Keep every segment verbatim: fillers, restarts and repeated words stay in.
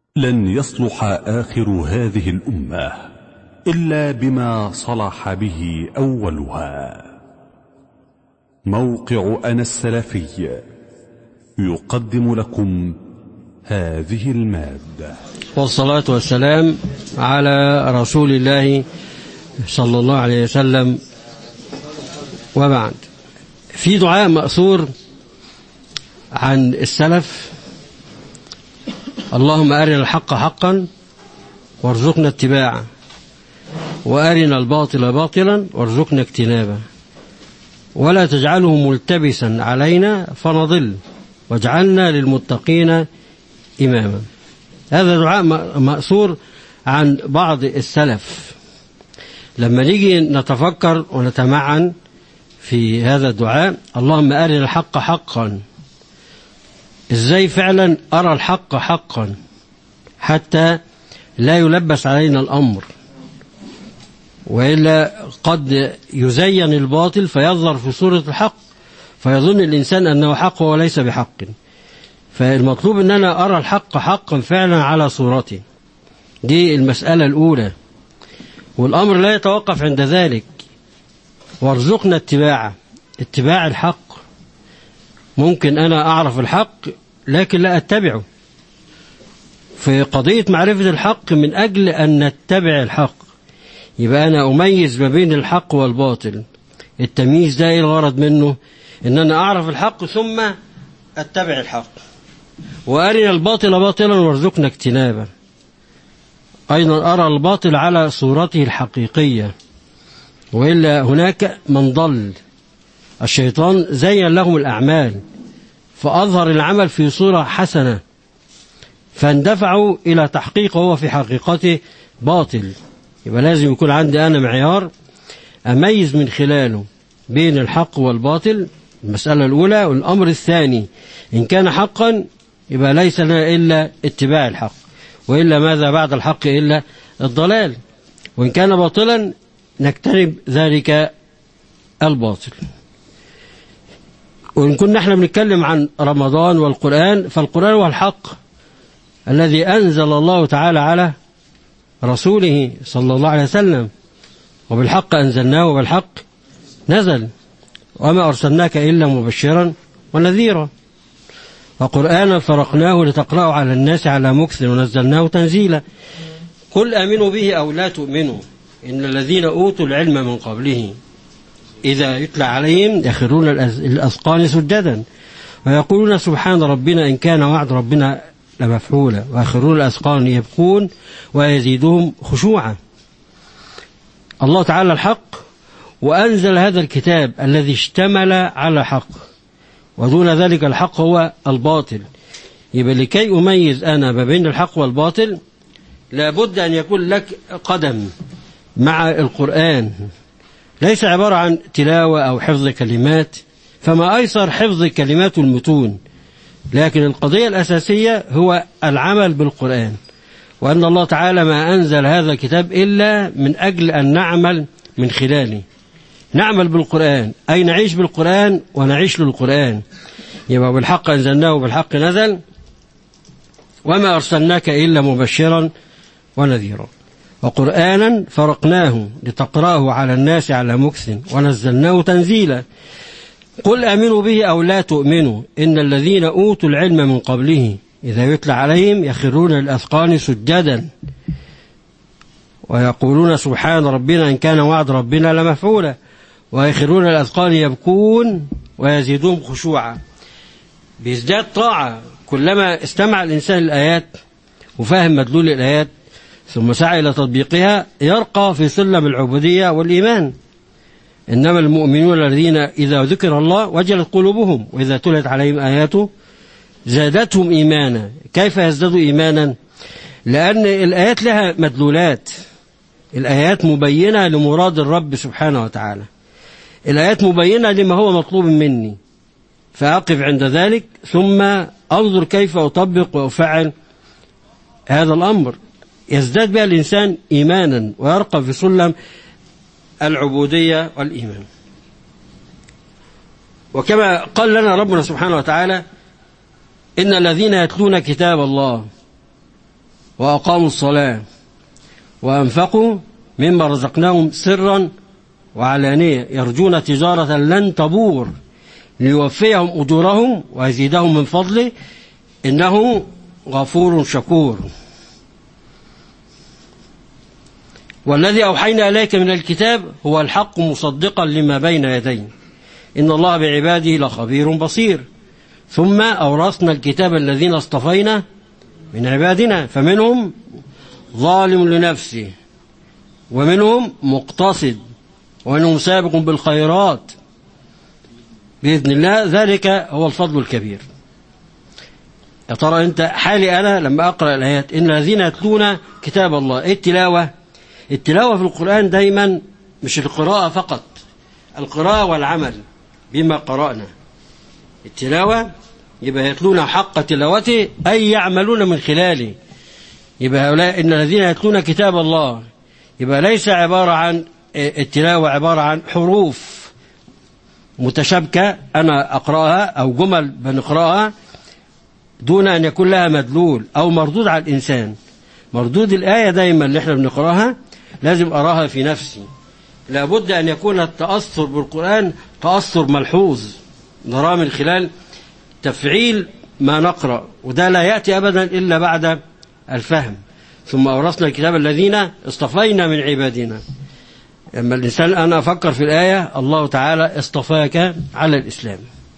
لن يصلح آخر هذه الأمة إلا بما صلح به أولها. موقع أنا السلفي يقدم لكم هذه المادة. والصلاة والسلام على رسول الله صلى الله عليه وسلم، وبعد. في دعاء مأثور عن السلف: اللهم أرنا الحق حقا وارزقنا اتباعه، وأرنا الباطل باطلا وارزقنا اجتنابه، ولا تجعله ملتبسا علينا فنضل، واجعلنا للمتقين إماما. هذا دعاء مأثور عن بعض السلف. لما نيجي نتفكر ونتمعن في هذا الدعاء: اللهم أرنا الحق حقا، ازاي فعلا أرى الحق حقا حتى لا يلبس علينا الأمر، وإلا قد يزين الباطل فيظهر في صورة الحق فيظن الإنسان أنه حق وليس بحق. فالمطلوب أن أنا أرى الحق حقا فعلا على صورته. دي المسألة الأولى، والأمر لا يتوقف عند ذلك. وارزقنا اتباعه، اتباع الحق. ممكن أنا أعرف الحق لكن لا أتبعه. في قضية معرفة الحق من أجل أن نتبع الحق، يبقى أنا أميز ما بين الحق والباطل. التمييز ده الغرض منه أن أنا أعرف الحق ثم أتبع الحق. وأرنا الباطل باطلا وارزقنا اجتنابه، أيضا أرى الباطل على صورته الحقيقية، وإلا هناك من ضل. الشيطان زين لهم الأعمال فأظهر العمل في صورة حسنة فاندفعوا إلى تحقيقه وهو في حقيقته باطل. يبقى لازم يكون عندي أنا معيار أميز من خلاله بين الحق والباطل، المسألة الأولى. والأمر الثاني: إن كان حقا يبقى ليس لنا إلا اتباع الحق، وإلا ماذا بعد الحق إلا الضلال. وإن كان باطلا نجتنب ذلك الباطل. وإن كنا احنا بنتكلم عن رمضان والقرآن، فالقرآن هو الحق الذي أنزل الله تعالى على رسوله صلى الله عليه وسلم، وبالحق أنزلناه وبالحق نزل، وما أرسلناك إلا مبشرا ونذيرا، وقرآنا فرقناه لتقرأه على الناس على مكث ونزلناه تنزيلا. قل آمنوا به أو لا تؤمنوا إن الذين أوتوا العلم من قبله إذا يتلى عليهم يخرون الأذقان سجدا ويقولون سبحان ربنا إن كان وعد ربنا لمفعولا، ويخرون الأذقان يبكون ويزيدهم خشوعا. الله تعالى الحق، وأنزل هذا الكتاب الذي اشتمل على حق، ودون ذلك الحق هو الباطل. يبقى لكي أميز أنا ما بين الحق والباطل لابد أن يكون لك قدم مع القرآن، ليس عبارة عن تلاوة أو حفظ كلمات، فما أيسر حفظ كلمات المتون، لكن القضية الأساسية هو العمل بالقرآن، وأن الله تعالى ما أنزل هذا الكتاب إلا من أجل أن نعمل من خلاله. نعمل بالقرآن أي نعيش بالقرآن ونعيش للقرآن. يبقى بالحق أنزلناه وبالحق نزل، وما أرسلناك إلا مبشرا ونذيرا، وقرآنا فرقناه لتقرأه على الناس على مكث ونزلناه تنزيلا. قل آمنوا به أو لا تؤمنوا إن الذين أوتوا العلم من قبله إذا يتلى عليهم يخرون الأذقان سجدا ويقولون سبحان ربنا إن كان وعد ربنا لمفعولا، ويخرون الأذقان يبكون ويزيدهم خشوعا. بيزداد طاعة كلما استمع الإنسان الآيات وفاهم مدلول الآيات ثم سعى إلى تطبيقها، يرقى في سلم العبودية والإيمان. إنما المؤمنون الذين إذا ذكر الله وجلت قلوبهم وإذا تلت عليهم آياته زادتهم إيمانا. كيف يزدادوا إيمانا؟ لأن الآيات لها مدلولات، الآيات مبينة لمراد الرب سبحانه وتعالى، الآيات مبينة لما هو مطلوب مني، فأقف عند ذلك ثم أنظر كيف أطبق وأفعل هذا الأمر. يزداد بها الإنسان إيمانا ويرقى في سلم العبودية والإيمان. وكما قال لنا ربنا سبحانه وتعالى: إن الذين يتلون كتاب الله وأقاموا الصلاة وأنفقوا مما رزقناهم سرا وعلانية يرجون تجارة لن تبور ليوفيهم أجورهم ويزيدهم من فضله إنه غفور شكور. والذي أوحينا إليك من الكتاب هو الحق مصدقا لما بين يديه إن الله بعباده لخبير بصير. ثم أورثنا الكتاب الذين اصطفينا من عبادنا فمنهم ظالم لنفسه ومنهم مقتصد ومنهم سابق بالخيرات بإذن الله ذلك هو الفضل الكبير. يا ترى أنت حالي أنا لما أقرأ الآيات إن الذين يتلون كتاب الله. إيه التلاوة؟ التلاوة في القرآن دايما مش القراءة فقط، القراءة والعمل بما قرأنا. التلاوة يبقى يتلون حق تلاوته أي يعملون من خلاله. يبقى هؤلاء إن الذين يتلون كتاب الله يبقى ليس عبارة عن التلاوة عبارة عن حروف متشابكة أنا أقرأها أو جمل بنقرأها دون أن يكون لها مدلول أو مردود على الإنسان. مردود الآية دايما اللي احنا بنقرأها لازم أراها في نفسي. لابد أن يكون التأثر بالقرآن تأثر ملحوظ نراه من خلال تفعيل ما نقرأ، وده لا يأتي أبدا إلا بعد الفهم. ثم أورثنا الكتاب الذين اصطفينا من عبادنا. لما الإنسان أنا أفكر في الآية الله تعالى اصطفاك على الإسلام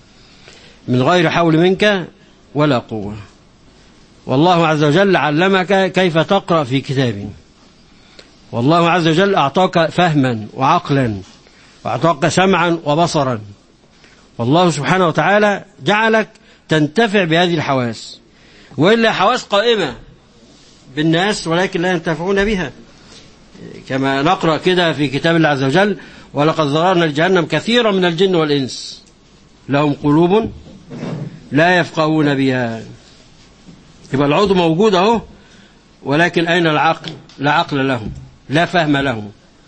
من غير حول منك ولا قوة. والله عز وجل علمك كيف تقرأ في كتابه. والله عز وجل أعطاك فهما وعقلا وأعطاك سمعا وبصرا. والله سبحانه وتعالى جعلك تنتفع بهذه الحواس، وإلا حواس قائمة بالناس ولكن لا ينتفعون بها. كما نقرأ كده في كتاب الله عز وجل ولقد ذرأنا لجهنم كثيرا من الجن والإنس لهم قلوب لا يفقهون بها. يبقى العضو موجود اهو ولكن أين العقل؟ لا عقل لهم، لا فهم لهم.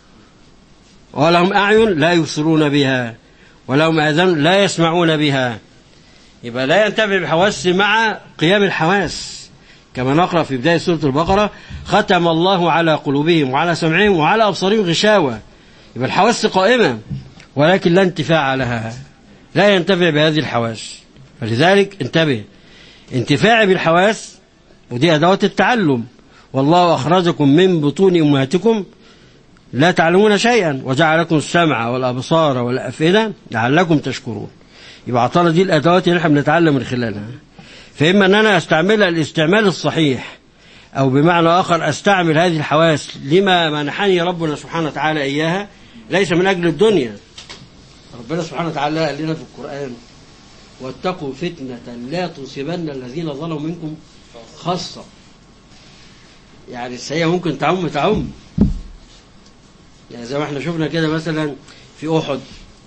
ولهم أعين لا يبصرون بها ولهم آذان لا يسمعون بها. يبقى لا ينتفع بحواس مع قيام الحواس. كما نقرأ في بداية سورة البقرة ختم الله على قلوبهم وعلى سمعهم وعلى أبصارهم غشاوة. يبقى الحواس قائمة ولكن لا انتفاع لها، لا ينتفع بهذه الحواس. فلذلك انتبه، انتفاع بالحواس ودي أدوات التعلم. والله أخرجكم من بطون أمهاتكم لا تعلمون شيئا وجعلكم السمع والأبصار والأفئدة لعلكم تشكرون. يبقى أعطانا دي الأدوات اللي احنا بنتعلم من خلالها. فإما أن أنا أستعملها الاستعمال الصحيح أو بمعنى آخر أستعمل هذه الحواس لما منحني ربنا سبحانه وتعالى إياها ليس من أجل الدنيا. ربنا سبحانه وتعالى قال لنا في القرآن واتقوا فتنة لا تصيبن الذين ظلموا منكم خاصة. يعني السيئة ممكن تعم تعم يعني زي ما احنا شفنا كده مثلا في أحد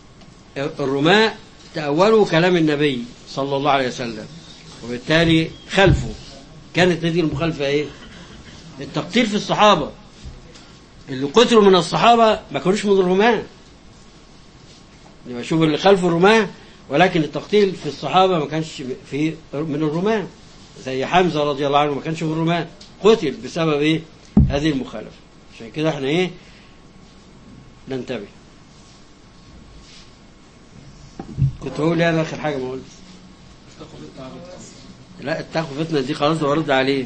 الرماة تأولوا كلام النبي صلى الله عليه وسلم وبالتالي خلفه. كانت هذه المخالفة ايه؟ التقتيل في الصحابة. اللي قتلوا من الصحابة ما كانوش من الرماة. لما شوف اللي خلف الرماة ولكن التقتيل في الصحابة ما كانش في من الرماة. زي حمزة رضي الله عنه ما كانش من الرماة، قتل بسبب ايه؟ هذه المخالفة. عشان كده احنا ايه؟ ننتبه. كنت بقول يعني اخر حاجة ما قلت لا اتقوا فتنة دي خلاص ورد عليه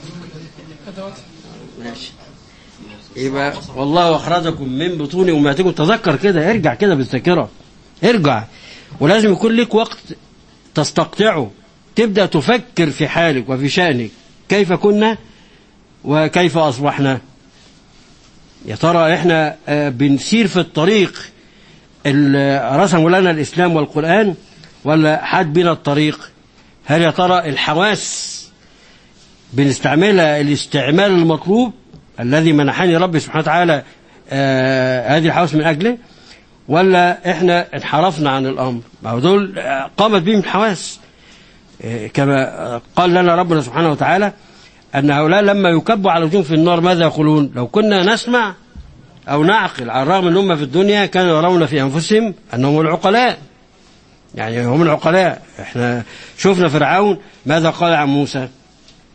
ماشي. يبقى والله أخرجكم من بطون أمهاتكم. تذكر كده، ارجع كده بالذاكرة، ارجع. ولازم يكون لك وقت تستقطعه تبدأ تفكر في حالك وفي شأنك كيف كنا وكيف أصبحنا. يا ترى احنا بنسير في الطريق اللي رسموا لنا الإسلام والقرآن ولا حاد بنا الطريق؟ هل يا ترى الحواس بنستعملها الاستعمال المطلوب الذي منحني ربي سبحانه وتعالى آه هذه الحواس من أجله، ولا احنا انحرفنا عن الأمر؟ ما هو دول قامت بهم الحواس. آه كما قال لنا ربنا سبحانه وتعالى أن هؤلاء لما يكبوا على وجوههم في النار ماذا يقولون؟ لو كنا نسمع أو نعقل. على الرغم أن هم في الدنيا كانوا يرون في أنفسهم أنهم العقلاء، يعني هم العقلاء. احنا شفنا فرعون ماذا قال عن موسى؟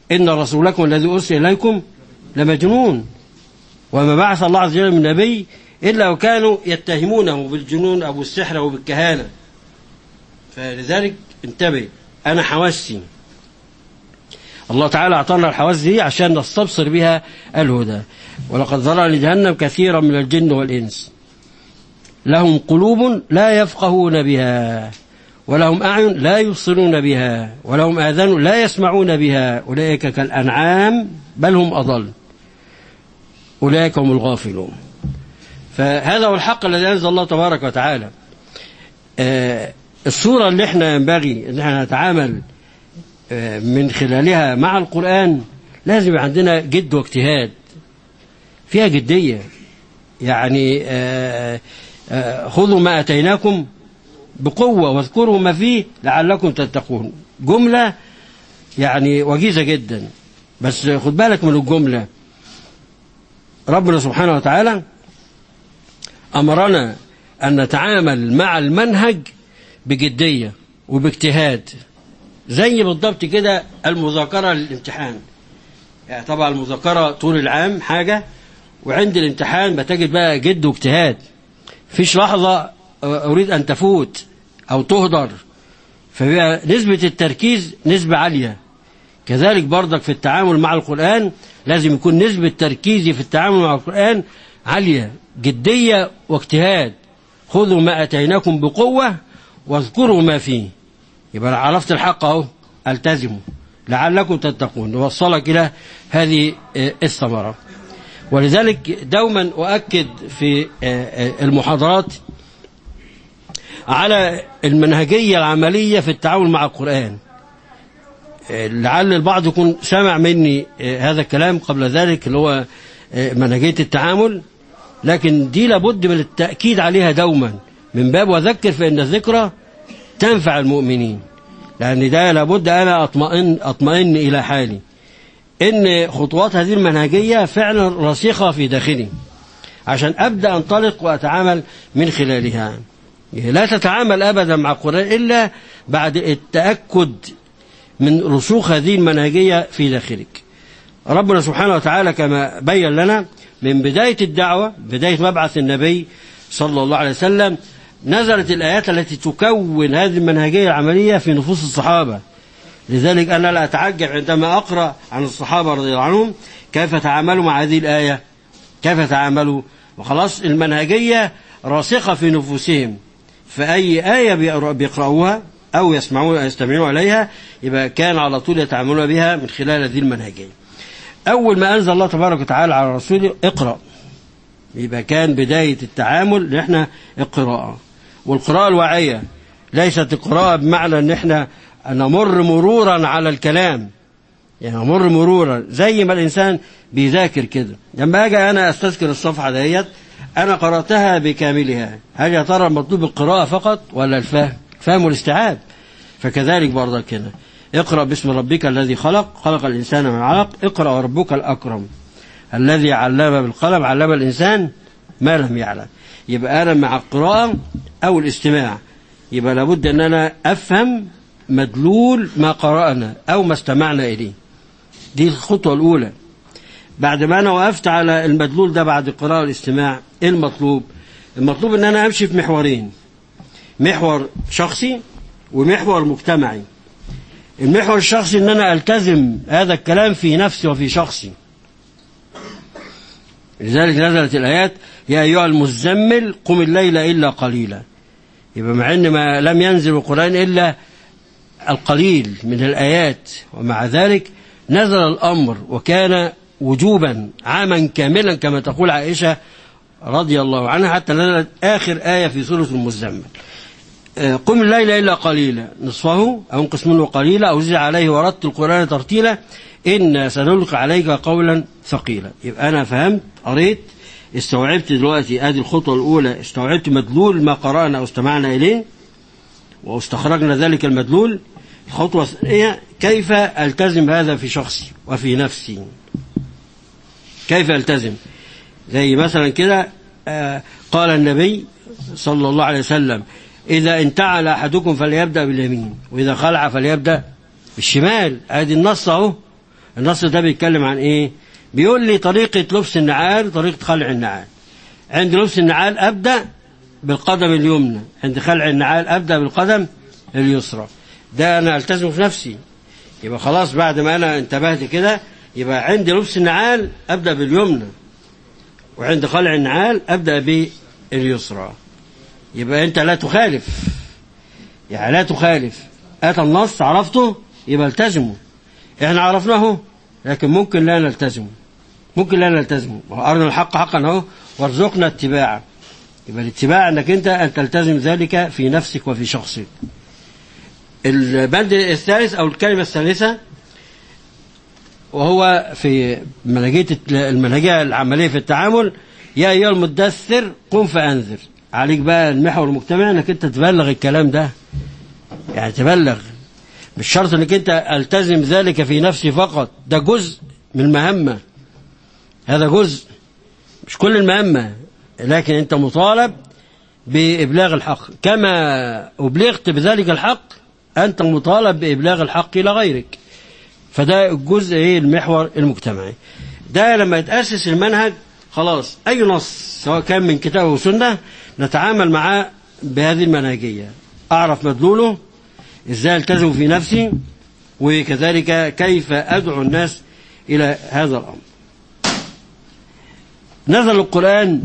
إن رسولكم الذي أرسل إليكم لمجنون وما بعث الله عز وجل من نبي إلا وكانوا يتهمونه بالجنون أو بالسحر أو بالكهانة. فلذلك انتبه، أنا حواسي الله تعالى أعطانا الحواس دي عشان نستبصر بها الهدى. ولقد ذرأ لجهنم كثيرا من الجن والإنس لهم قلوب لا يفقهون بها ولهم أعين لا يبصرون بها ولهم آذان لا يسمعون بها أولئك كالأنعام بل هم أضل أولئك هم الغافلون. فهذا هو الحق الذي أنزل الله تبارك وتعالى. آه الصورة اللي احنا ينبغي ان احنا نتعامل آه من خلالها مع القرآن لازم يبقى عندنا جد واجتهاد، فيها جدية. يعني آه آه خذوا ما أتيناكم بقوة واذكروا ما فيه لعلكم تتقون. جملة يعني وجيزة جدا، بس خد بالك من الجملة. ربنا سبحانه وتعالى أمرنا أن نتعامل مع المنهج بجدية وباجتهاد، زي بالضبط كده المذاكرة للامتحان. يعني طبعا المذاكرة طول العام حاجة، وعند الامتحان بتجد بقى جد واجتهاد، فيش لحظة أريد أن تفوت أو تهدر، فبقى نسبة التركيز نسبة عالية. كذلك برضك في التعامل مع القرآن لازم يكون نسبة تركيزي في التعامل مع القرآن عالية، جدية واجتهاد. خذوا ما أتيناكم بقوة واذكروا ما فيه. يبقى عرفت الحق اهو، التزموا لعلكم تتقون، نوصلك إلى هذه الثمرة. ولذلك دوما أؤكد في المحاضرات على المنهجية العملية في التعامل مع القرآن. لعل البعض يكون سمع مني هذا الكلام قبل ذلك اللي هو منهجية التعامل، لكن دي لابد من التأكيد عليها دوما من باب وذكر فإن الذكرى تنفع المؤمنين. لأن ده لابد أنا أطمئن, أطمئن إلى حالي إن خطوات هذه المنهجية فعلا رسيخة في داخلي عشان أبدأ أنطلق وأتعامل من خلالها. لا تتعامل أبدا مع القرآن إلا بعد التأكد من رسوخ هذه المنهجية في داخلك. ربنا سبحانه وتعالى كما بين لنا من بداية الدعوة، بداية مبعث النبي صلى الله عليه وسلم، نزلت الآيات التي تكون هذه المنهجية العملية في نفوس الصحابة. لذلك أنا لا أتعجب عندما أقرأ عن الصحابة رضي الله عنهم كيف تعاملوا مع هذه الآية، كيف تعاملوا، وخلاص المنهجية راسخة في نفوسهم، فأي آية بيقرأوها أو يسمعون يستمعون عليها يبقى كان على طول يتعاملون بها من خلال هذه المنهجية. أول ما أنزل الله تبارك وتعالى على رسوله اقرأ، يبقى كان بداية التعامل نحن القراءة، والقراءة الواعية ليست القراءة بمعنى أن احنا نمر مرورا على الكلام، يعني نمر مرورا زي ما الإنسان بيذاكر كده. لما أجي أنا أستذكر الصفحة ديت أنا قرأتها بكاملها، هل يا ترى مطلوب القراءة فقط ولا الفهم؟ فهم والاستيعاب. فكذلك برضه كده اقرأ باسم ربك الذي خلق، خلق الإنسان من علق، اقرأ وربك الأكرم الذي علم بالقلم علم الإنسان ما لم يعلم. يبقى أنا مع القراءة أو الاستماع يبقى لابد أن أنا أفهم مدلول ما قرأنا أو ما استمعنا إليه. دي الخطوة الأولى. بعد ما أنا وقفت على المدلول ده بعد القراءة والاستماع، إيه المطلوب؟ المطلوب أن أنا أمشي في محورين، محور شخصي ومحور مجتمعي. المحور الشخصي أن أنا ألتزم هذا الكلام في نفسي وفي شخصي. لذلك نزلت الآيات يا أيها المزمل قم الليل إلا قليلا. يبقى مع أن ما لم ينزل القرآن إلا القليل من الآيات، ومع ذلك نزل الأمر وكان وجوبا عاما كاملا كما تقول عائشة رضي الله عنها، حتى نزلت آخر آية في سورة المزمل قم الليل إلا قليلا نصفه أو انقص منه قليلا أو زد عليه ورتل القرآن ترتيلا إن سنلقي عليك قولا ثقيلا. يبقى أنا فهمت، قريت، استوعبت دلوقتي هذه الخطوة الأولى، استوعبت مدلول ما قرأنا أو استمعنا إليه واستخرجنا ذلك المدلول. الخطوة الثانية كيف ألتزم هذا في شخصي وفي نفسي، كيف ألتزم. زي مثلا كده آه قال النبي صلى الله عليه وسلم إذا انتعل أحدكم فليبدأ باليمين وإذا خلع فليبدأ بالشمال. هذه النص أهو النص ده بيتكلم عن ايه؟ بيقول لي طريقة لبس النعال، طريقة خلع النعال. عند لبس النعال أبدأ بالقدم اليمنى، عند خلع النعال أبدأ بالقدم اليسرى. ده أنا ألتزم في نفسي. يبقى خلاص بعد ما أنا انتبهت كده، يبقى عند لبس النعال أبدأ باليمنى، وعند خلع النعال أبدأ باليسرى. يبقى أنت لا تخالف، يعني لا تخالف. أتى النص عرفته يبقى التزمه. إحنا عرفناه لكن ممكن لا نلتزمه، ممكن لا نلتزمه. وأرنا الحق حقا أهو وارزقنا اتباعه. يبقى الاتباع أنك أنت أن تلتزم ذلك في نفسك وفي شخصك. البند الثالث أو الكلمة الثالثة وهو في منهجية المنهجية العملية في التعامل: يا أيها المدثر قم فأنذر. عليك بقى المحور المجتمعي أنك أنت تبلغ الكلام ده، يعني تبلغ. مش شرط أنك أنت ألتزم ذلك في نفسي فقط، ده جزء من المهمة، هذا جزء مش كل المهمة، لكن أنت مطالب بإبلاغ الحق. كما أبلغت بذلك الحق أنت مطالب بإبلاغ الحق إلى غيرك. فده الجزء ايه المحور المجتمعي. ده لما يتأسس المنهج خلاص أي نص سواء كان من كتاب أو سنة نتعامل معاه بهذه المنهجية. أعرف مدلوله، إزاي التزم في نفسي، وكذلك كيف أدعو الناس إلى هذا الأمر. نزل القرآن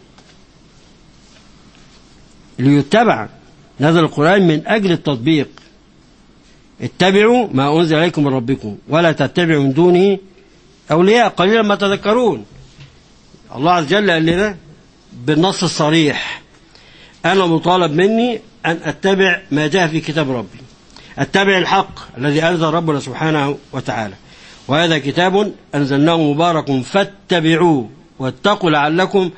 ليتبع، نزل القرآن من أجل التطبيق. اتبعوا ما أنزل إليكم من ربكم ولا تتبعوا من دونه أولياء قليلا ما تذكرون. الله عز وجل قال لنا بالنص الصريح: أنا مطالب مني أن أتبع ما جاء في كتاب ربي، أتبع الحق الذي أنزل ربنا سبحانه وتعالى، وهذا كتاب أنزلناه مبارك فاتبعوه واتقوا لعلكم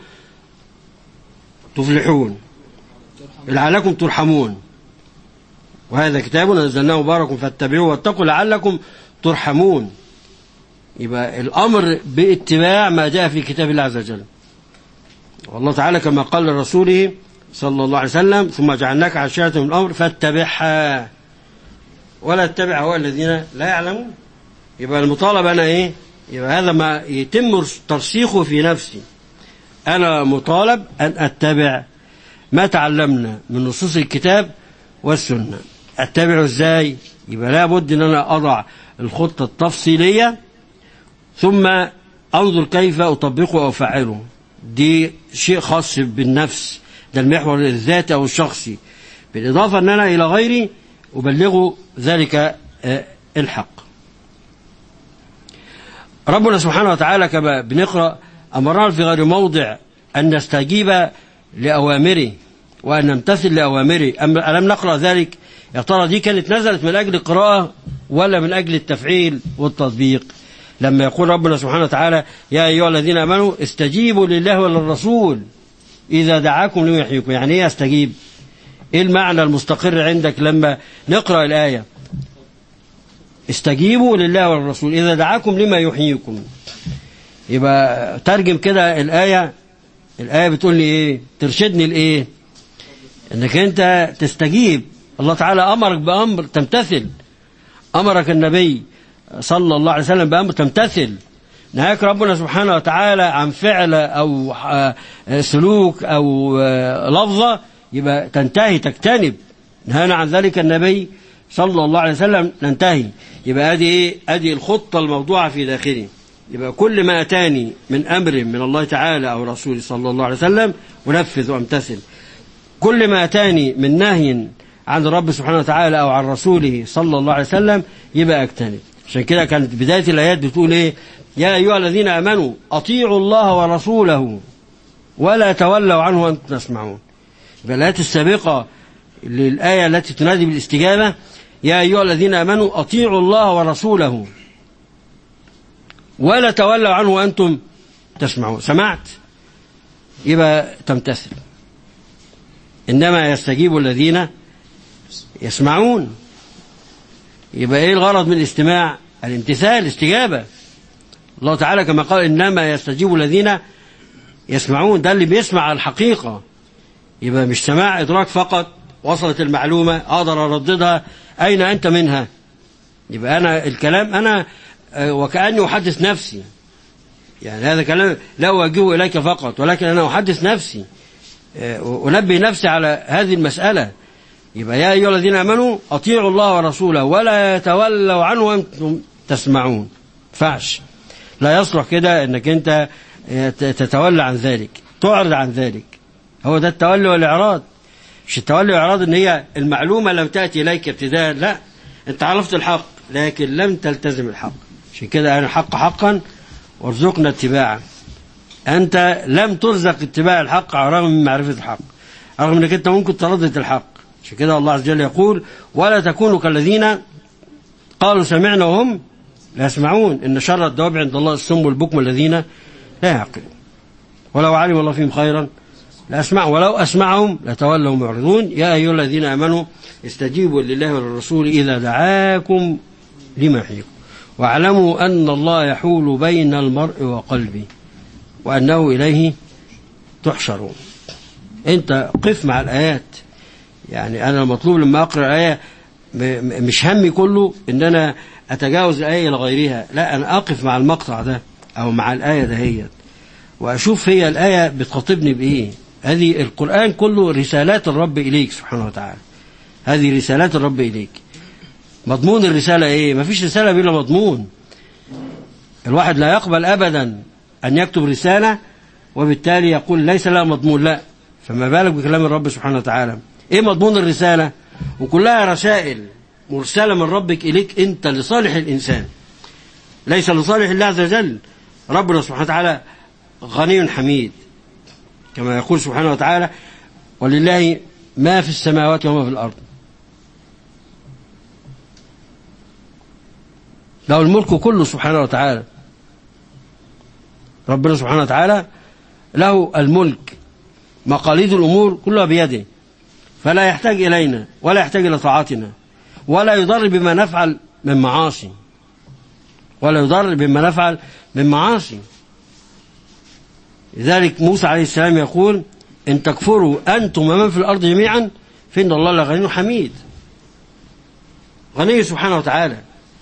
تفلحون، لعلكم ترحمون. وهذا كتاب أنزلناه مبارك فاتبعوه واتقوا لعلكم ترحمون. يبقى الأمر باتباع ما جاء في كتاب الله عز وجل. والله تعالى كما قال لرسوله صلى الله عليه وسلم: ثم جعلناك على شريعة من الأمر فاتبعها ولا تتبع هواء الذين لا يعلمون. يبقى المطالب أنا إيه؟ يبقى هذا ما يتم ترسيخه في نفسي. أنا مطالب أن أتبع ما تعلمنا من نصوص الكتاب والسنة. أتبعه إزاي؟ يبقى لابد أن أنا أضع الخطة التفصيلية ثم أنظر كيف أطبقه أو أفعله. دي شيء خاص بالنفس، ده المحور الذاتي أو الشخصي، بالإضافة أن أنا إلى غيري أبلغه ذلك الحق. ربنا سبحانه وتعالى كما بنقرأ أمرنا في غير موضع أن نستجيب لأوامره وأن نمتثل لأوامره. ألم نقرأ ذلك؟ يا ترى دي كانت نزلت من أجل القراءة ولا من أجل التفعيل والتطبيق؟ لما يقول ربنا سبحانه وتعالى: يا أيها الذين آمنوا استجيبوا لله وللرسول إذا دعاكم لما يحييكم. يعني إيه استجيب؟ إيه المعنى المستقر عندك لما نقرأ الآية؟ استجيبوا لله وللرسول إذا دعاكم لما يحييكم. يبقى ترجم كده الآية. الآية بتقول لي إيه؟ ترشدني لإيه؟ إنك أنت تستجيب. الله تعالى أمرك بأمر تمتثل، أمرك النبي صلى الله عليه وسلم بأمر تمتثل، نهاك ربنا سبحانه وتعالى عن فعل أو سلوك أو لفظة يبقى تنتهي تجتنب. نهانا عن ذلك النبي صلى الله عليه وسلم ننتهي. يبقى هذه إيه؟ هذه الخطة الموضوعة في داخلي. يبقى كل ما أتاني من أمر من الله تعالى أو رسوله صلى الله عليه وسلم أنفذ وأمتثل. كل ما أتاني من نهي عن الرب سبحانه وتعالى أو عن رسوله صلى الله عليه وسلم يبقى أجتنب. عشان كده كانت بداية الآيات بتقول إيه؟ يا أيها الذين آمنوا أطيعوا الله ورسوله ولا تولوا عنه وأنتم تسمعون. يبقى الآيات السابقة للآية التي تنادي بالاستجابة: يا أيها الذين آمنوا أطيعوا الله ورسوله ولا تولوا عنه وأنتم تسمعون. سمعت يبقى تمتثل. إنما يستجيب الذين يسمعون. يبقى إيه الغرض من الاستماع؟ الامتثال، استجابة. الله تعالى كما قال: إنما يستجيب الذين يسمعون. ده اللي بيسمع الحقيقة. يبقى مش سماع إدراك فقط، وصلت المعلومة أقدر أرددها، أين أنت منها؟ يبقى أنا الكلام أنا وكأني أحدث نفسي، يعني هذا كلام لا أوجهه إليك فقط، ولكن أنا أحدث نفسي، أنبه نفسي على هذه المسألة. يبقى يا أيها الذين آمنوا أطيعوا الله ورسوله ولا يتولوا عنه وأنتم تسمعون. فعش لا يصلح كده أنك أنت تتولى عن ذلك، تعرض عن ذلك. هو ده التولي والإعراض. مش التولي والإعراض أن هي المعلومة لم تأتي إليك ابتداء، لا، أنت عرفت الحق لكن لم تلتزم الحق. عشان كده أنا الحق حقا وارزقنا اتباعه. أنت لم ترزق اتباع الحق على الرغم من معرفة الحق، رغم أنك أنت ممكن تردد الحق. عشان كده الله عز وجل يقول ولا تكونوا كالذين قالوا سمعنا وهم لا يسمعون إن شر الدواب عند الله الصم والبكم الذين لا يعقلون. ولو علم الله فيهم خيرا لأسمعهم ولو أسمعهم لتولوا معرضون. يا أيها الذين آمنوا استجيبوا لله وللرسول إذا دعاكم لما يحييكم واعلموا أن الله يحول بين المرء وقلبه وأنه إليه تحشرون. أنت قف مع الآيات. يعني أنا المطلوب لما أقرأ الآية مش همي كله إن أنا أتجاوز الآية إلى غيرها، لا، أنا أقف مع المقطع ده أو مع الآية دهيت وأشوف هي الآية بتخاطبني بإيه. هذه القرآن كله رسالات الرب إليك سبحانه وتعالى، هذه رسالات الرب إليك. مضمون الرسالة إيه؟ ما فيش رسالة بلا مضمون. الواحد لا يقبل أبدا أن يكتب رسالة وبالتالي يقول ليس لها مضمون، لا، فما بالك بكلام الرب سبحانه وتعالى. إيه مضمون الرسالة؟ وكلها رسائل مرسلة من ربك إليك أنت لصالح الإنسان، ليس لصالح الله عز وجل. ربنا سبحانه وتعالى غني حميد كما يقول سبحانه وتعالى ولله ما في السماوات وما في الأرض له الملك كله سبحانه وتعالى. ربنا سبحانه وتعالى له الملك، مقاليد الأمور كلها بيده، فلا يحتاج إلينا ولا يحتاج إلى طاعتنا ولا يضر بما نفعل من معاصي، ولا يضر بما نفعل من معاصي. لذلك موسى عليه السلام يقول إن تكفروا أنتم ومن في الأرض جميعا فإن الله لغني حميد. غني سبحانه وتعالى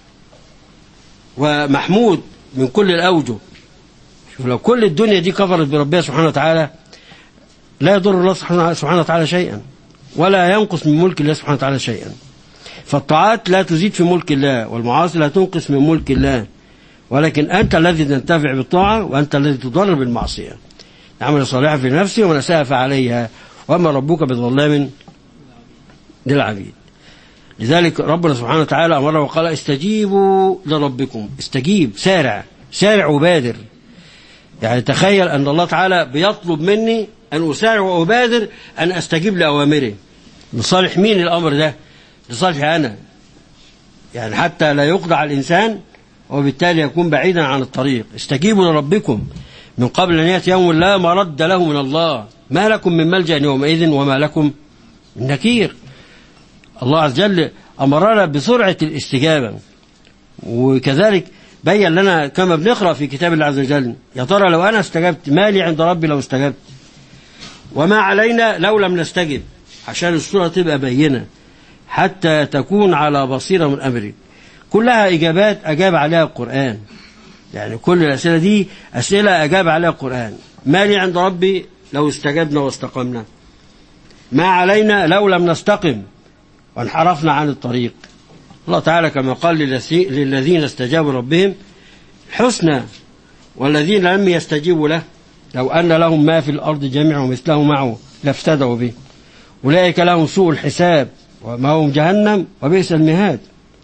ومحمود من كل الأوجه. شوف لو كل الدنيا دي كفرت بربها سبحانه وتعالى لا يضر الله سبحانه وتعالى شيئا ولا ينقص من ملك الله سبحانه وتعالى شيئا. فالطاعات لا تزيد في ملك الله والمعاصي لا تنقص من ملك الله، ولكن أنت الذي تنتفع بالطاعة وأنت الذي تضر بالمعصية. عمل صالحا في نفسه ومن أساء فعليها وما ربك بظلام للعبيد. لذلك ربنا سبحانه وتعالى أمره وقال استجيبوا لربكم. استجيب، سارع سارع وبادر. يعني تخيل أن الله تعالى بيطلب مني أن أسارع وأبادر أن أستجيب لأوامره. لصالح مين الأمر ده؟ لصالح أنا، يعني حتى لا يخدع الإنسان وبالتالي يكون بعيدا عن الطريق. استجيبوا لربكم من قبل أن يأتي يوم لا مرد له من الله ما لكم من ملجأ يومئذ وما لكم من نكير. الله عز وجل أمرنا بسرعة الاستجابة، وكذلك بين لنا كما بنقرأ في كتاب الله عز وجل يا ترى لو أنا استجبت ما لي عند ربي لو استجبت وما علينا لو لم نستجب، عشان الصورة تبقى بينة حتى تكون على بصيرة من أمرك. كلها إجابات أجاب عليها القرآن. يعني كل الأسئلة دي أسئلة أجاب عليها القرآن. ما لي عند ربي لو استجبنا واستقمنا، ما علينا لو لم نستقم وانحرفنا عن الطريق. الله تعالى كما قال للذين استجابوا ربهم الحسنى والذين لم يستجيبوا له لو أن لهم ما في الأرض جميعا ومثله معه لافتدوا به أولئك لهم سوء الحساب ومأواهم جهنم وبئس المهاد.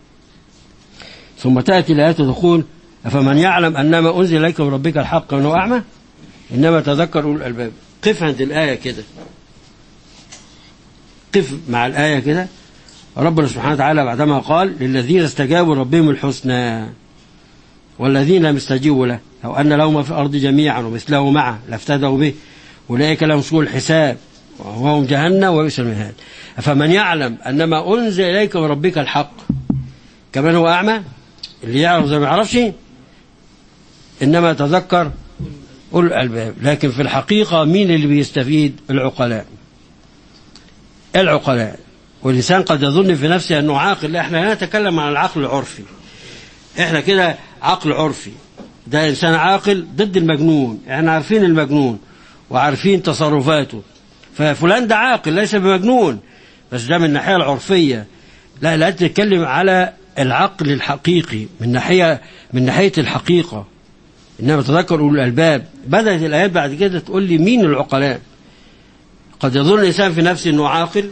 ثم تأتي الآيات تقول أفمن يعلم أنما أنزل إليك من ربك الحق وأنه أعمى إنما تذكر أولو الألباب. قف عند الآية كده، قف مع الآية كده. ربنا سبحانه وتعالى بعدما قال للذين استجابوا ربهم الحسنى والذين لم يستجيبوا له لو أن لهم في الأرض جميعا ومثله معه لافتدوا به أولئك لهم سوء الحساب وهم جهنم وبئس المهاد. أفمن يعلم أنما أنزل إليك من ربك الحق كمان هو أعمى؟ اللي يعرف زي ما يعرفش. إنما تذكر أولو الألباب. لكن في الحقيقة مين اللي بيستفيد؟ العقلاء. العقلاء. والإنسان قد يظن في نفسه أنه عاقل. لا، احنا لا نتكلم عن العقل العرفي. احنا كده عقل عرفي، ده انسان عاقل ضد المجنون، احنا عارفين المجنون وعارفين تصرفاته، ففلان ده عاقل ليس بمجنون، بس ده من الناحيه العرفيه. لا لا تتكلم على العقل الحقيقي من ناحيه من ناحيه الحقيقه. انما تذكر اولو الالباب. بدات الايات بعد كده تقول لي مين العقلاء. قد يظن الانسان في نفسه انه عاقل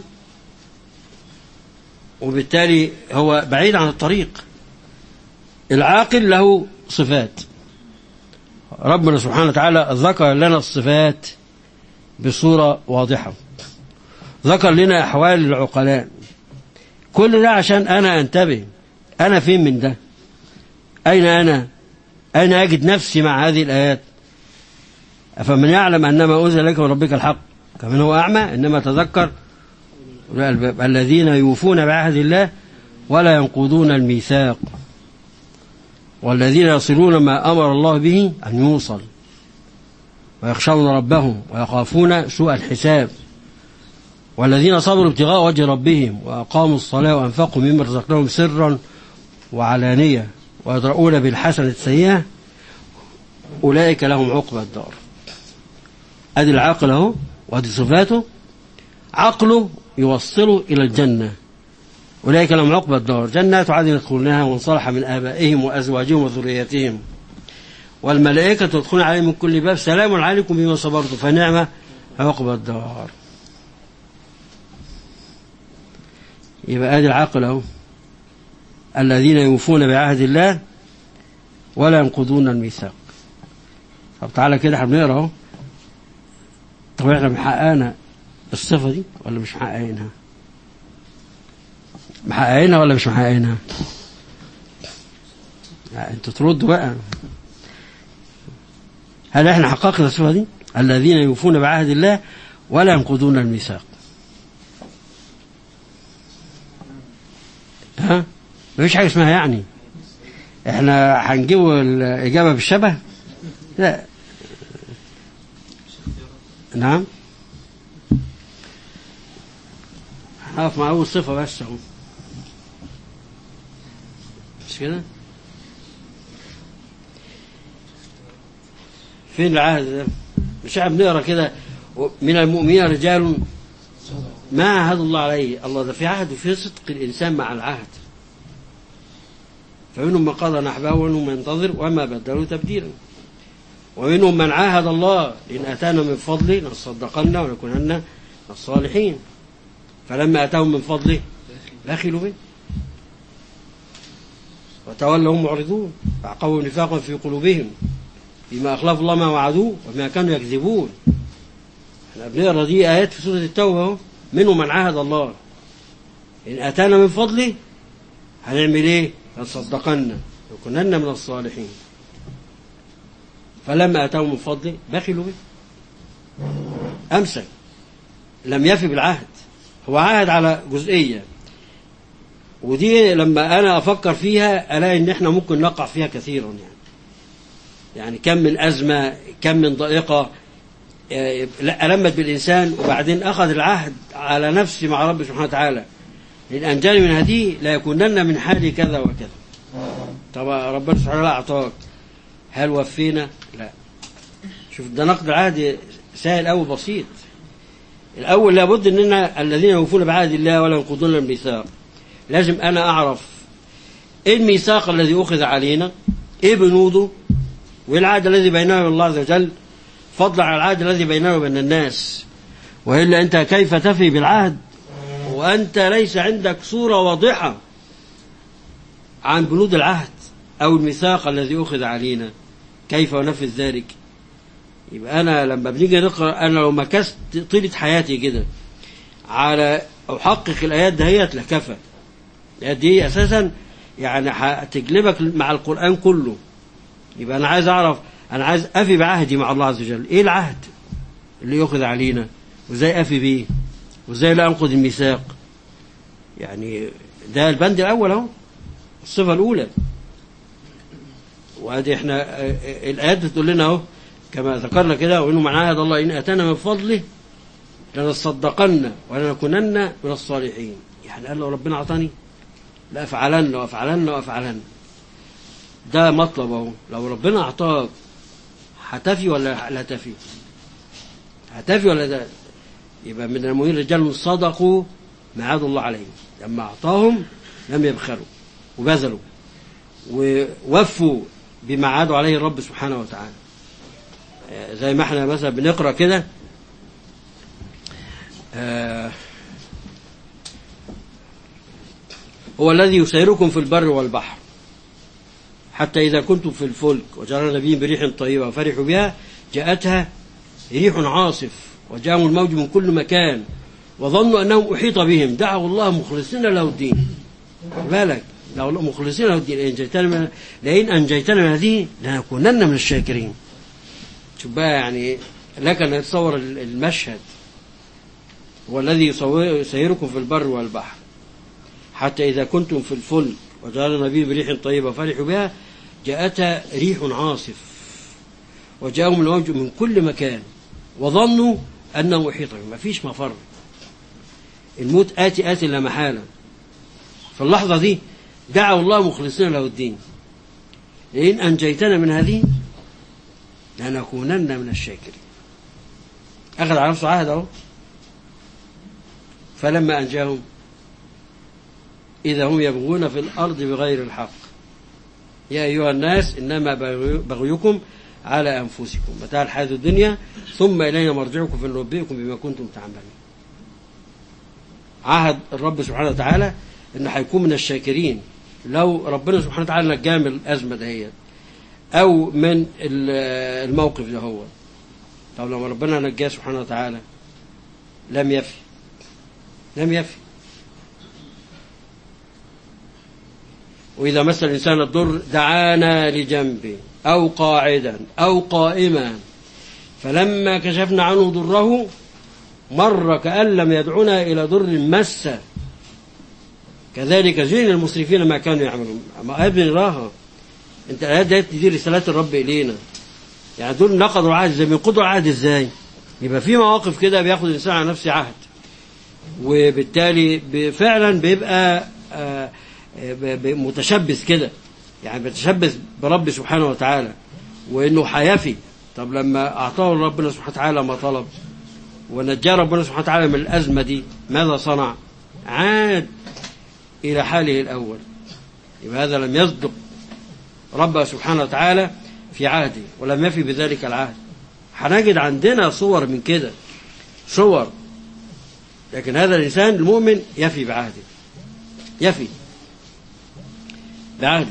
وبالتالي هو بعيد عن الطريق. العاقل له صفات، ربنا سبحانه وتعالى ذكر لنا الصفات بصورة واضحة، ذكر لنا أحوال العقلاء. كل ده عشان أنا أنتبه، أنا فين من ده؟ أين أنا؟ أين أجد نفسي مع هذه الآيات؟ أفمن يعلم أنما أنزل لك من ربك الحق كمن هو أعمى إنما تذكر الذين يوفون بعهد الله ولا ينقضون الميثاق والذين يصلون ما أمر الله به أن يوصل ويخشون ربهم ويخافون سوء الحساب والذين صبروا ابتغاء وجه ربهم وأقاموا الصلاة وأنفقوا مما رزقناهم سرا وعلانية ويدرؤون بالحسنة السيئة أولئك لهم عقبى الدار. أدي العاقل أهو وأدي صفاته، عقله يوصله إلى الجنة، أولئك لهم عقبى الدار جنات عدن يدخلونها ومن صلح من آبائهم وأزواجهم وذريتهم والملائكة تدخلون عليهم من كل باب سلام عليكم بما صبرتم فنعم عقبى الدار. يبقى آدي العقل أهو، الذين يوفون بعهد الله ولا ينقضون الميثاق. طب تعالى كده احنا بنقرا اهو. طب احنا محققنا الصفة دي ولا مش محققينها؟ محققينها ولا مش محققينها؟ يعني انتوا تردوا بقى. هل احنا حققنا الصفة دي؟ الذين يوفون بعهد الله ولا ينقضون الميثاق. ها؟ مفيش حاجة اسمها يعني احنا هنجيبوا الإجابة بالشبه؟ لا. نعم. هنقف مع أول صفة بس اهو. مش كده؟ فين العهد ده؟ مش عم نقرا كده من المؤمنين رجال ما عهد الله عليه. الله ده في عهد وفي صدق الإنسان مع العهد. فمنهم من قضى نحبه ومنهم من ينتظر وما بدلوا تبديلا ومنهم من عاهد الله إن أتانا من فضله لنصدقن ونكونن من الصالحين فلما أتاهم من فضله بخلوا به وتولوا هم معرضون فعقبوا نفاقا في قلوبهم بما أخلف الله ما وعدوه وما كانوا يكذبون. احنا بنقرا دي آيات في سورة التوبة. منهم من عاهد الله إن أتانا من فضله هنعمل إيه؟ لنصدقن وكنن من الصالحين فلما أتاهم من فضله بخلوا به. أمسك لم يفي بالعهد، هو عاهد على جزئية، ودي لما أنا أفكر فيها ألاقي إن إحنا ممكن نقع فيها كثيرا. يعني يعني كم من أزمة، كم من ضائقة ألمت بالإنسان وبعدين أخذ العهد على نفسي مع رب سبحانه وتعالى إن أنجاني من هذه لا يكونن من حالي كذا وكذا. طبعا ربنا سبحانه وتعالى أعطاك، هل وفينا؟ لا. شوف ده نقد العهد سهل أو بسيط. الأول لابد أننا الذين يوفون بعهد الله ولا ينقضون الميثاق، لازم أنا أعرف إيه الميثاق الذي أخذ علينا، إيه بنوده، والعهد الذي بيننا وبين الله عز وجل، فضلا على العهد الذي بيننا وبين الناس. وإلا أنت كيف تفي بالعهد وأنت ليس عندك صورة واضحة عن بنود العهد أو الميثاق الذي أخذ علينا، كيف ننفذ ذلك؟ يبقى أنا لما بنيجي نقرأ، أنا لو مكثت طيلة حياتي كده على أحقق الآيات دهيت لكفى. الآيات دي أساسا يعني هتجلبك مع القرآن كله. يبقى أنا عايز أعرف، أنا عايز أفي بعهدي مع الله عز وجل. إيه العهد اللي يأخذ علينا وإزاي أفي بيه وإزاي لا أنقض الميثاق؟ يعني ده البند الأول أهو، الصفة الأولى. وهذه إحنا الآيات بتقول لنا أهو كما ذكرنا كده، وإنه من عهد الله إن أتانا من فضله لنصدقن ولنكونن من الصالحين. يعني قال له ربنا أعطاني لأفعلن وأفعلن وأفعلن. ده مطلب اهو. لو ربنا اعطاك هتفي ولا لا تفي؟ هتفي ولا ده؟ يبقى من المؤمنين رجال صدقوا ما عاد الله عليهم، لما اعطاهم لم يبخلوا وبذلوا ووفوا بما عادوا عليه الرب سبحانه وتعالى. زي ما احنا مثلا بنقرأ كده آه هو الذي يسيركم في البر والبحر حتى إذا كنتم في الفلك وجرى نبيهم بريح طيبة وفرحوا بها جاءتها ريح عاصف وجاءهم الموج من كل مكان وظنوا أنهم أحيط بهم دعوا الله مخلصين له الدين. بالك لو مخلصين له الدين أنجيتنا لئن أنجيتنا من هذه لنكونن من الشاكرين. شوف بقى يعني لك أن يتصور المشهد. هو الذي يسيركم في البر والبحر حتى إذا كنتم في الفلك وجعل النبي بريح طيبة فرحوا بها جاءتها ريح عاصف وجاءهم الموج من كل مكان وظنوا أنه أحيط بهم. ما فيش مفر، الموت آتي آتي لا محالة. في اللحظة دي دعوا الله مخلصين له الدين لئن أنجيتنا من هذه لنكونن من الشاكرين. أخذ على نفسه عهد أهو. فلما أنجاهم إذا هم يبغون في الأرض بغير الحق يا أيها الناس إنما بغيكم على أنفسكم متاع الحياة الدنيا ثم إلينا مرجعكم فننبئكم بما كنتم تعملون. عهد الرب سبحانه وتعالى إنه هيكون من الشاكرين لو ربنا سبحانه وتعالى نجاه من الأزمة دهيت أو من الموقف ده. هو طب لما ربنا نجاه سبحانه وتعالى لم يفي لم يفي وإذا مس الإنسان الضر دعانا لجنبه أو قاعدا أو قائما فلما كشفنا عنه ضره مر كأن لم يدعنا إلى ضر مس كذلك زين المسرفين ما كانوا يعملون. أما ابن راها أنت الآيات دي دي رسالات الرب إلينا. يعني دول نقضوا العهد ازاي؟ بينقضوا العهد ازاي؟ يبقى في مواقف كده بياخد الإنسان على نفسه عهد وبالتالي فعلا بيبقى آه متشبث كده، يعني بيتشبث برب سبحانه وتعالى وإنه حيفي. طب لما أعطاه ربنا سبحانه وتعالى ما طلب ونجاه ربنا سبحانه وتعالى من الأزمة دي ماذا صنع؟ عاد إلى حاله الأول. يبقى هذا لم يصدق رب سبحانه وتعالى في عهده ولم يفي بذلك العهد. هنجد عندنا صور من كده صور، لكن هذا الإنسان المؤمن يفي بعهده يفي بعهده.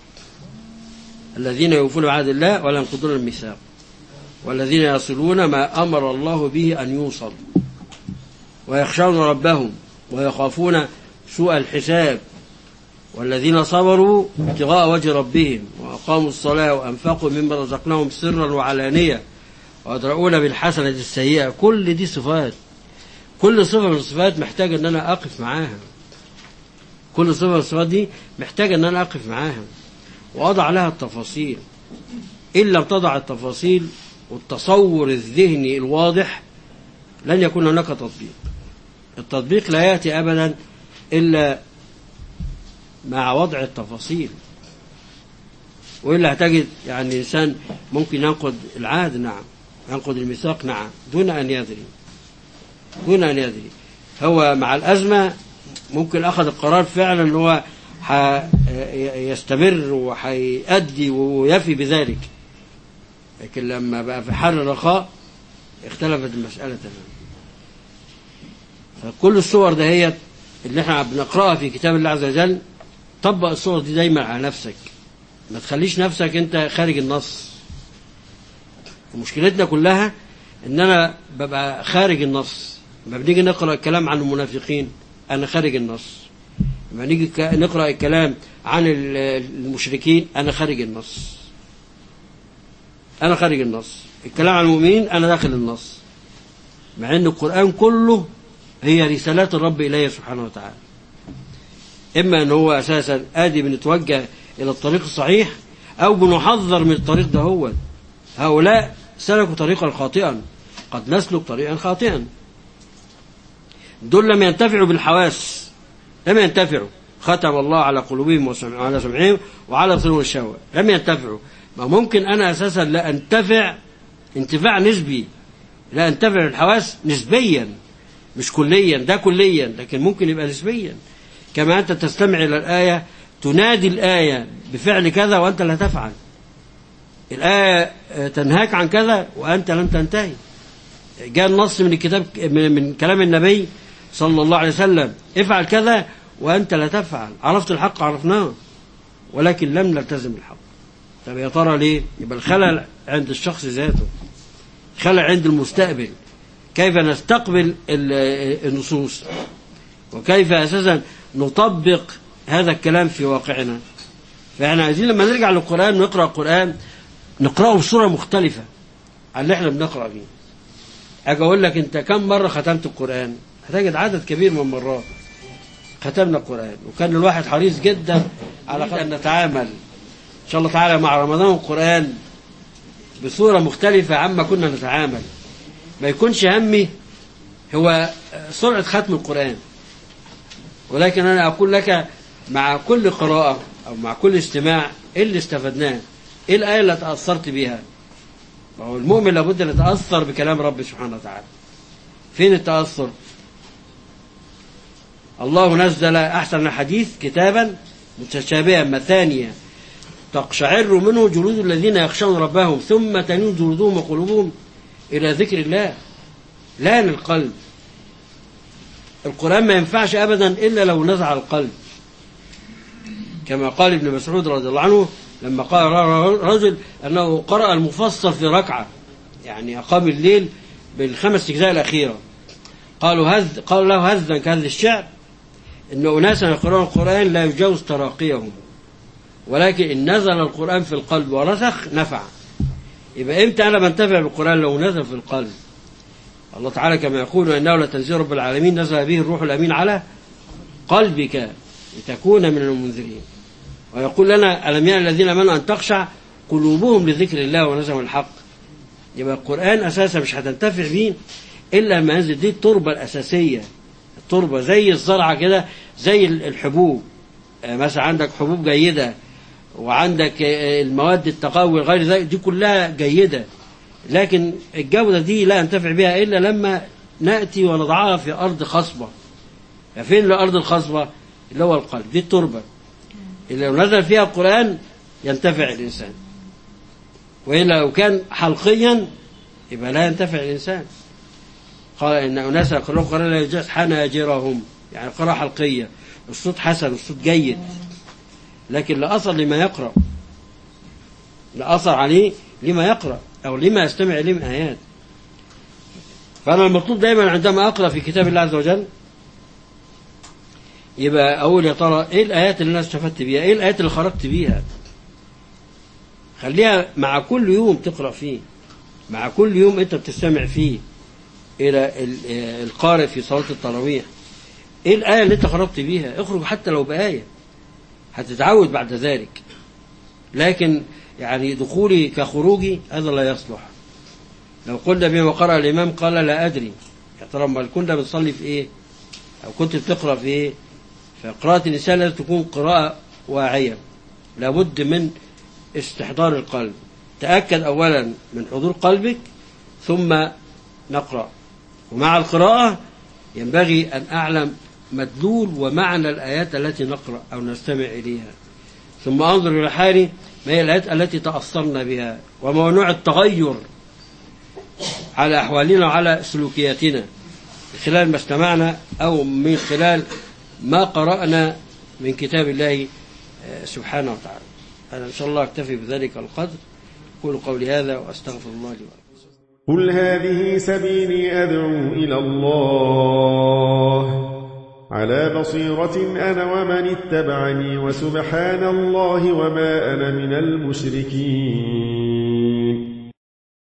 الذين يوفون بعهد الله ولا ينقضون الميثاق والذين يصلون ما أمر الله به أن يوصل ويخشون ربهم ويخافون سوء الحساب والذين صبروا ابتغاء وجه ربهم وأقاموا الصلاة وأنفقوا مما رزقناهم سرا وعلانية ويدرؤون بالحسنة السيئة. كل دي صفات، كل صفة من الصفات محتاج أن أنا أقف معاها. كل صفة من الصفات دي محتاج أن أنا أقف معاها وأضع لها التفاصيل. إن لم تضع التفاصيل والتصور الذهني الواضح لن يكون هناك تطبيق. التطبيق لا يأتي أبدا إلا مع وضع التفاصيل، وإلا هتجد يعني إنسان ممكن ينقض العهد نعم، ينقض الميثاق نعم، دون أن يدري دون أن يدري. هو مع الأزمة ممكن أخذ القرار فعلا أنه هو يستمر وحيأدي ويفي بذلك، لكن لما بقى في حال الرخاء اختلفت المسألة تماما. فكل الصور دهيت اللي احنا بنقرأها في كتاب الله عز وجل طبق الصور دي دايما على نفسك، ما تخليش نفسك انت خارج النص. ومشكلتنا كلها ان انا ببقى خارج النص. لما بنيجي نقرأ الكلام عن المنافقين انا خارج النص، لما نيجي نقرأ الكلام عن المشركين انا خارج النص انا خارج النص الكلام عن المؤمنين انا داخل النص، مع ان القرآن كله هي رسالات الرب إليه سبحانه وتعالى. إما أنه هو أساسا آدي بنتوجه إلى الطريق الصحيح أو بنحذر من الطريق ده. هو هؤلاء سلكوا طريقا خاطئا، قد نسلك طريقا خاطئا. دول لم ينتفعوا بالحواس، لم ينتفعوا ختم الله على قلوبهم وعلى سمعهم وعلى أبصارهم غشاوة، لم ينتفعوا. ما ممكن أنا أساسا لا أنتفع انتفاع نسبي، لا أنتفع الحواس نسبيا مش كليا، ده كليا لكن ممكن يبقى نسبيا. كما أنت تستمع إلى الآية تنادي الآية بفعل كذا وأنت لا تفعل، الآية تنهاك عن كذا وأنت لم تنتهي. جاء النص من الكتاب من كلام النبي صلى الله عليه وسلم افعل كذا وأنت لا تفعل. عرفت الحق عرفناه ولكن لم نلتزم الحق. طب يا ترى ليه؟ يبقى الخلل عند الشخص ذاته، خلل عند المستقبل. كيف نستقبل النصوص وكيف أساسا نطبق هذا الكلام في واقعنا. فإحنا عايزين لما نرجع للقرآن نقرأ القرآن نقرأه بصورة مختلفة عن اللي احنا بنقرأ فيه. أجي أقول لك أنت كم مرة ختمت القرآن؟ هتجد عدد كبير من مرات ختمنا القرآن، وكان الواحد حريص جدا على أن نتعامل إن شاء الله تعالى مع رمضان والقرآن بصورة مختلفة عما كنا نتعامل. ما يكونش همي هو سرعة ختم القرآن، ولكن أنا أقول لك مع كل قراءة أو مع كل استماع إيه اللي استفدناه، إيه الآية اللي تأثرت بها. وهو المؤمن لابد أن يتأثر بكلام رب سبحانه وتعالى. فين التأثر؟ الله نزل أحسن الحديث كتابا متشابها مثانية تقشعر منه جلود الذين يخشون ربهم ثم تلين جلودهم وقلوبهم إلى ذكر الله. لان القلب. القرآن ما ينفعش أبدا إلا لو نزع القلب، كما قال ابن مسعود رضي الله عنه لما قال رجل أنه قرأ المفصل في ركعة، يعني أقام الليل بالخمس أجزاء الأخيرة. قالوا هذ قالوا له هذا كهذا الشعر إن أناسا يقرؤون القرآن لا يجاوز تراقيهم، ولكن إن نزل القرآن في القلب ورسخ نفع. يبقى إمتى أنا بنتفع بالقرآن؟ لو نزل في القلب. الله تعالى كما يقول إنه لتنزيل رب العالمين نزل به الروح الأمين على قلبك لتكون من المنذرين. ويقول لنا ألم يأن الذين آمنوا أن تخشع قلوبهم لذكر الله ونزل الحق. يبقى القرآن أساسا مش هتنتفع به إلا ما ينزل. دي التربة الأساسية، التربة زي الزرعة كده، زي الحبوب. مثلا عندك حبوب جيدة وعندك المواد التقوي غير ذلك، دي كلها جيدة، لكن الجودة دي لا ينتفع بها إلا لما نأتي ونضعها في أرض خصبة. فين الأرض الخصبة؟ اللي هو القلب، دي التربة اللي لو نزل فيها القرآن ينتفع الإنسان، وإلا لو كان حلقيا يبقى لا ينتفع الإنسان. قال إن أناس يقرؤون القرآن لا يجوز حناجرهم، يعني قراءة حلقية، الصوت حسن، الصوت جيد، لكن لا أثر لما يقرأ، لا أثر عليه لما يقرأ أو لما يستمع إليه من آيات. فأنا المطلوب دائما عندما أقرأ في كتاب الله عز وجل يبقى أقول يا ترى إيه الآيات اللي أنا استفدت بيها، إيه الآيات اللي خرجت بيها. خليها مع كل يوم تقرأ فيه، مع كل يوم أنت بتستمع فيه إلى القارئ في صلاة التراويح، إيه الآية اللي أنت خرجت بيها. اخرج حتى لو بآية، هتتعود بعد ذلك. لكن يعني دخولي كخروجي هذا لا يصلح. لو قلنا بما قرأ الإمام قال لا أدري، يا ترى ما كنا بنصلي في إيه أو كنت بتقرأ في إيه. فقراءة الإنسان لازم تكون قراءة واعية، لابد من استحضار القلب. تأكد أولا من حضور قلبك ثم نقرأ. ومع القراءة ينبغي أن أعلم مدلول ومعنى الآيات التي نقرأ أو نستمع إليها، ثم أنظر إلى حالي ما هي الآيات التي تأثرنا بها وما هو نوع التغير على أحوالنا وعلى سلوكياتنا من خلال ما استمعنا أو من خلال ما قرأنا من كتاب الله سبحانه وتعالى. أنا إن شاء الله أكتفي بذلك القدر. أقول قولي هذا وأستغفر الله لي ولكم. قل هذه سبيلي أدعو إلى الله على بصيرة أنا ومن اتبعني وسبحان الله وما أنا من المشركين.